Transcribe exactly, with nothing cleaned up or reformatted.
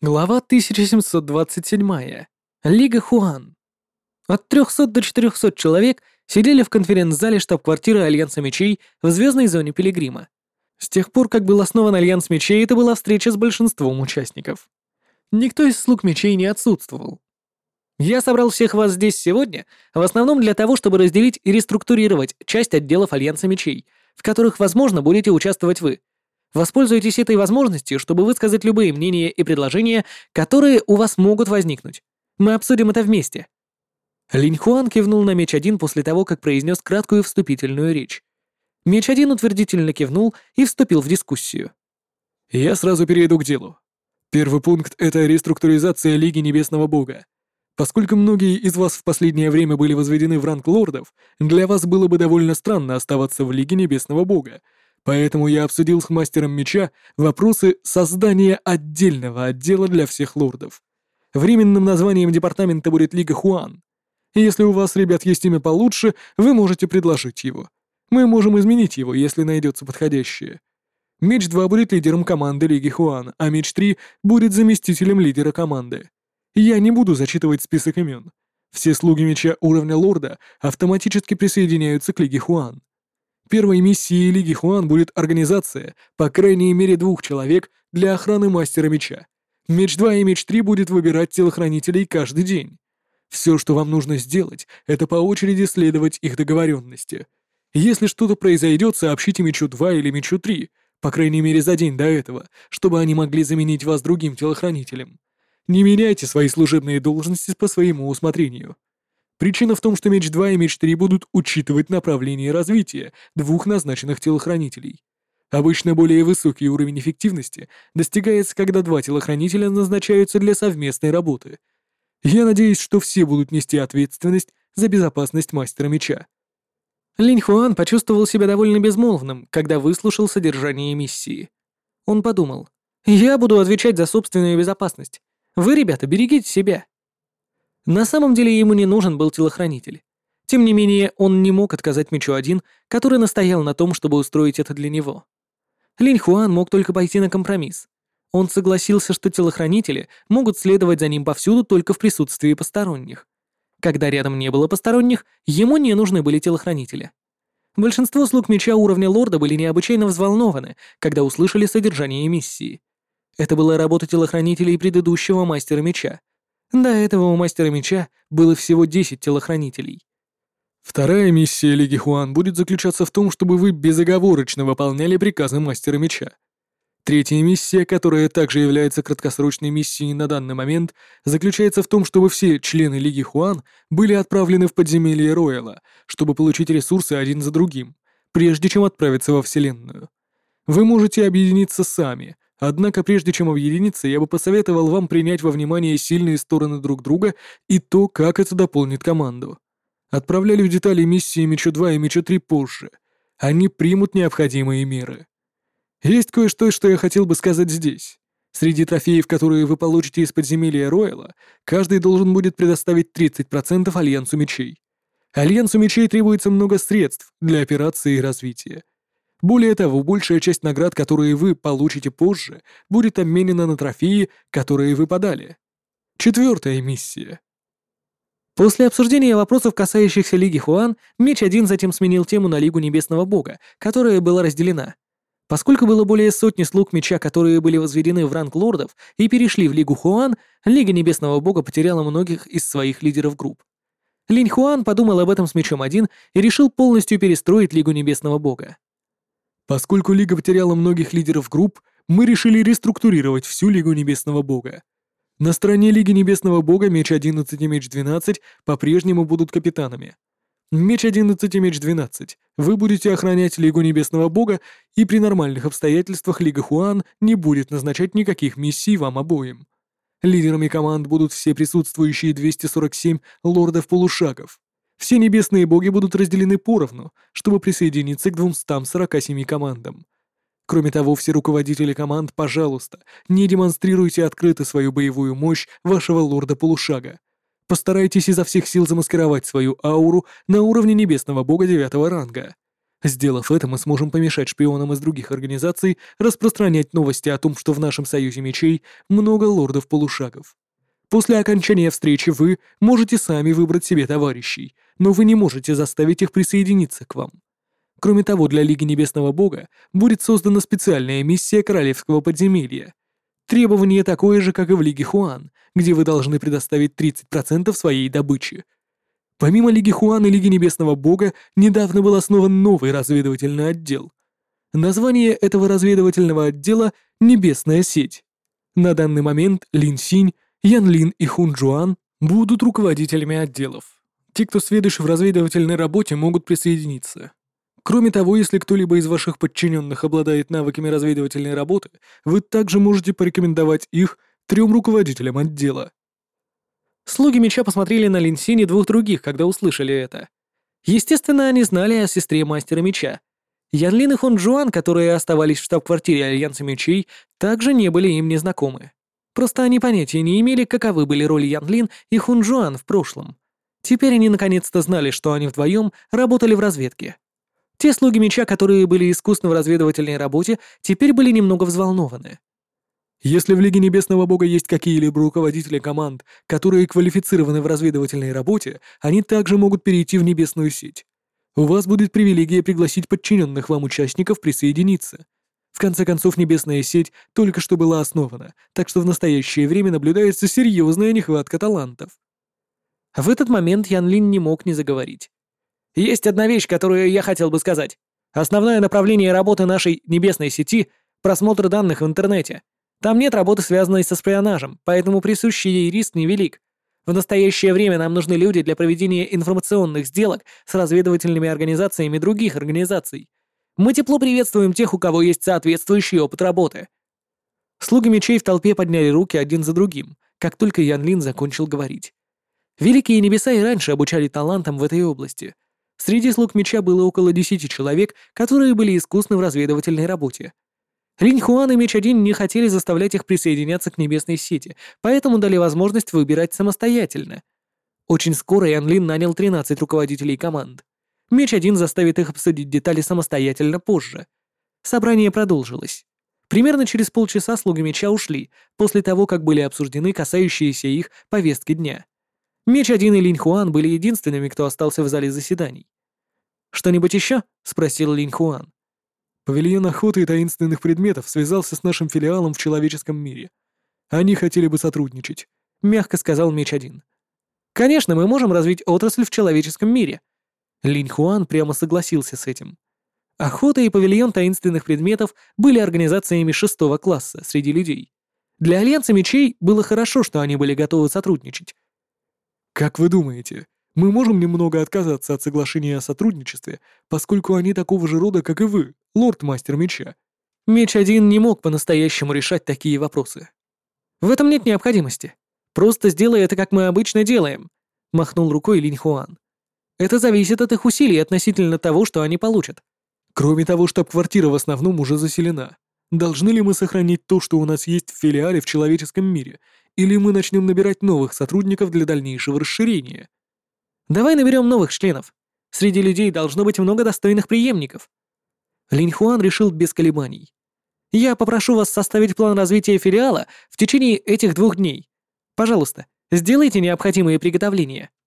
Глава тысяча семьсот двадцать семь. Лига Хуан. От трёхсот до четырёхсот человек сидели в конференц-зале штаб-квартиры Альянса Мечей в звездной зоне Пилигрима. С тех пор, как был основан Альянс Мечей, это была встреча с большинством участников. Никто из слуг мечей не отсутствовал. Я собрал всех вас здесь сегодня, в основном для того, чтобы разделить и реструктурировать часть отделов Альянса Мечей, в которых, возможно, будете участвовать вы. Воспользуйтесь этой возможностью, чтобы высказать любые мнения и предложения, которые у вас могут возникнуть. Мы обсудим это вместе». Линь Хуан кивнул на Меч один после того, как произнес краткую вступительную речь. Меч один утвердительно кивнул и вступил в дискуссию. «Я сразу перейду к делу. Первый пункт — это реструктуризация Лиги Небесного Бога. Поскольку многие из вас в последнее время были возведены в ранг лордов, для вас было бы довольно странно оставаться в Лиге Небесного Бога. Поэтому я обсудил с мастером меча вопросы создания отдельного отдела для всех лордов. Временным названием департамента будет Лига Хуан. Если у вас, ребят, есть имя получше, вы можете предложить его. Мы можем изменить его, если найдется подходящее. Меч два будет лидером команды Лиги Хуан, а Меч три будет заместителем лидера команды. Я не буду зачитывать список имен. Все слуги меча уровня лорда автоматически присоединяются к Лиге Хуан. Первой миссией Лиги Хуан будет организация, по крайней мере, двух человек для охраны Мастера Меча. Меч два и Меч три будет выбирать телохранителей каждый день. Все, что вам нужно сделать, это по очереди следовать их договоренности. Если что-то произойдет, сообщите Мечу два или Мечу три, по крайней мере, за день до этого, чтобы они могли заменить вас другим телохранителем. Не меняйте свои служебные должности по своему усмотрению. Причина в том, что Меч два и Меч три будут учитывать направление развития двух назначенных телохранителей. Обычно более высокий уровень эффективности достигается, когда два телохранителя назначаются для совместной работы. Я надеюсь, что все будут нести ответственность за безопасность Мастера Меча. Линь Хуан почувствовал себя довольно безмолвным, когда выслушал содержание миссии. Он подумал: «Я буду отвечать за собственную безопасность. Вы, ребята, берегите себя». На самом деле ему не нужен был телохранитель. Тем не менее, он не мог отказать Мечу один, который настоял на том, чтобы устроить это для него. Линь Хуан мог только пойти на компромисс. Он согласился, что телохранители могут следовать за ним повсюду только в присутствии посторонних. Когда рядом не было посторонних, ему не нужны были телохранители. Большинство слуг Меча уровня лорда были необычайно взволнованы, когда услышали содержание миссии. Это была работа телохранителей предыдущего Мастера Меча. До этого у Мастера Меча было всего десять телохранителей. Вторая миссия Лиги Хуан будет заключаться в том, чтобы вы безоговорочно выполняли приказы Мастера Меча. Третья миссия, которая также является краткосрочной миссией на данный момент, заключается в том, чтобы все члены Лиги Хуан были отправлены в подземелье Рояла, чтобы получить ресурсы один за другим, прежде чем отправиться во Вселенную. Вы можете объединиться сами, однако прежде чем объединиться, я бы посоветовал вам принять во внимание сильные стороны друг друга и то, как это дополнит команду. Отправляли в детали миссии Мечу два и Мечу три позже. Они примут необходимые меры. Есть кое-что, что я хотел бы сказать здесь. Среди трофеев, которые вы получите из подземелья Ройла, каждый должен будет предоставить тридцать процентов Альянсу Мечей. Альянсу Мечей требуется много средств для операции и развития. Более того, большая часть наград, которые вы получите позже, будет обменена на трофеи, которые вы подали. Четвертая миссия. После обсуждения вопросов, касающихся Лиги Хуан, Меч один затем сменил тему на Лигу Небесного Бога, которая была разделена. Поскольку было более сотни слуг Меча, которые были возведены в ранг лордов и перешли в Лигу Хуан, Лига Небесного Бога потеряла многих из своих лидеров групп. Линь Хуан подумал об этом с Мечом один и решил полностью перестроить Лигу Небесного Бога. Поскольку Лига потеряла многих лидеров групп, мы решили реструктурировать всю Лигу Небесного Бога. На стороне Лиги Небесного Бога Меч одиннадцать и Меч двенадцать по-прежнему будут капитанами. Меч одиннадцать и Меч двенадцать, вы будете охранять Лигу Небесного Бога, и при нормальных обстоятельствах Лига Хуан не будет назначать никаких миссий вам обоим. Лидерами команд будут все присутствующие двести сорок семь лордов-полушагов. Все небесные боги будут разделены поровну, чтобы присоединиться к двумстам сорока семи командам. Кроме того, все руководители команд, пожалуйста, не демонстрируйте открыто свою боевую мощь вашего лорда-полушага. Постарайтесь изо всех сил замаскировать свою ауру на уровне небесного бога девятого ранга. Сделав это, мы сможем помешать шпионам из других организаций распространять новости о том, что в нашем союзе мечей много лордов-полушагов. После окончания встречи вы можете сами выбрать себе товарищей, но вы не можете заставить их присоединиться к вам. Кроме того, для Лиги Небесного Бога будет создана специальная миссия Королевского подземелья. Требование такое же, как и в Лиге Хуан, где вы должны предоставить тридцать процентов своей добычи. Помимо Лиги Хуан и Лиги Небесного Бога, недавно был основан новый разведывательный отдел. Название этого разведывательного отдела — «Небесная сеть». На данный момент Лин Синь, Ян Лин и Хун Джуан будут руководителями отделов. Те, кто сведущ в разведывательной работе, могут присоединиться. Кроме того, если кто-либо из ваших подчиненных обладает навыками разведывательной работы, вы также можете порекомендовать их трем руководителям отдела. Слуги меча посмотрели на Лин Синь и двух других, когда услышали это. Естественно, они знали о сестре мастера меча. Ян Лин и Хун Джуан, которые оставались в штаб-квартире Альянса мечей, также не были им незнакомы. Просто они понятия не имели, каковы были роли Ян Лин и Хун Джуан в прошлом. Теперь они наконец-то знали, что они вдвоем работали в разведке. Те слуги меча, которые были искусны в разведывательной работе, теперь были немного взволнованы. Если в Лиге Небесного Бога есть какие-либо руководители команд, которые квалифицированы в разведывательной работе, они также могут перейти в Небесную сеть. У вас будет привилегия пригласить подчиненных вам участников присоединиться. В конце концов, Небесная сеть только что была основана, так что в настоящее время наблюдается серьезная нехватка талантов. В этот момент Ян Лин не мог не заговорить. Есть одна вещь, которую я хотел бы сказать. Основное направление работы нашей небесной сети — просмотр данных в интернете. Там нет работы, связанной со шпионажем, поэтому присущий ей риск невелик. В настоящее время нам нужны люди для проведения информационных сделок с разведывательными организациями других организаций. Мы тепло приветствуем тех, у кого есть соответствующий опыт работы. Слуги мечей в толпе подняли руки один за другим, как только Ян Лин закончил говорить. Великие небеса и раньше обучали талантам в этой области. Среди слуг меча было около десяти человек, которые были искусны в разведывательной работе. Линь Хуан и Меч один не хотели заставлять их присоединяться к небесной сети, поэтому дали возможность выбирать самостоятельно. Очень скоро Ян Лин нанял тринадцать руководителей команд. Меч один заставит их обсудить детали самостоятельно позже. Собрание продолжилось. Примерно через полчаса слуги меча ушли, после того, как были обсуждены касающиеся их повестки дня. Меч один и Линь Хуан были единственными, кто остался в зале заседаний. «Что-нибудь еще?» — спросил Линь Хуан. Павильон охоты и таинственных предметов связался с нашим филиалом в человеческом мире. Они хотели бы сотрудничать», — мягко сказал Меч один. «Конечно, мы можем развить отрасль в человеческом мире». Линь Хуан прямо согласился с этим. Охота и павильон таинственных предметов были организациями шестого класса среди людей. Для Альянса мечей было хорошо, что они были готовы сотрудничать. «Как вы думаете, мы можем немного отказаться от соглашения о сотрудничестве, поскольку они такого же рода, как и вы, лорд-мастер меча?» Меч один не мог по-настоящему решать такие вопросы. «В этом нет необходимости. Просто сделай это, как мы обычно делаем», — махнул рукой Линь Хуан. «Это зависит от их усилий относительно того, что они получат». «Кроме того, штаб-квартира в основном уже заселена. Должны ли мы сохранить то, что у нас есть в филиале в человеческом мире, или мы начнем набирать новых сотрудников для дальнейшего расширения?» «Давай наберем новых членов. Среди людей должно быть много достойных преемников». Линь Хуан решил без колебаний. «Я попрошу вас составить план развития филиала в течение этих двух дней. Пожалуйста, сделайте необходимые приготовления».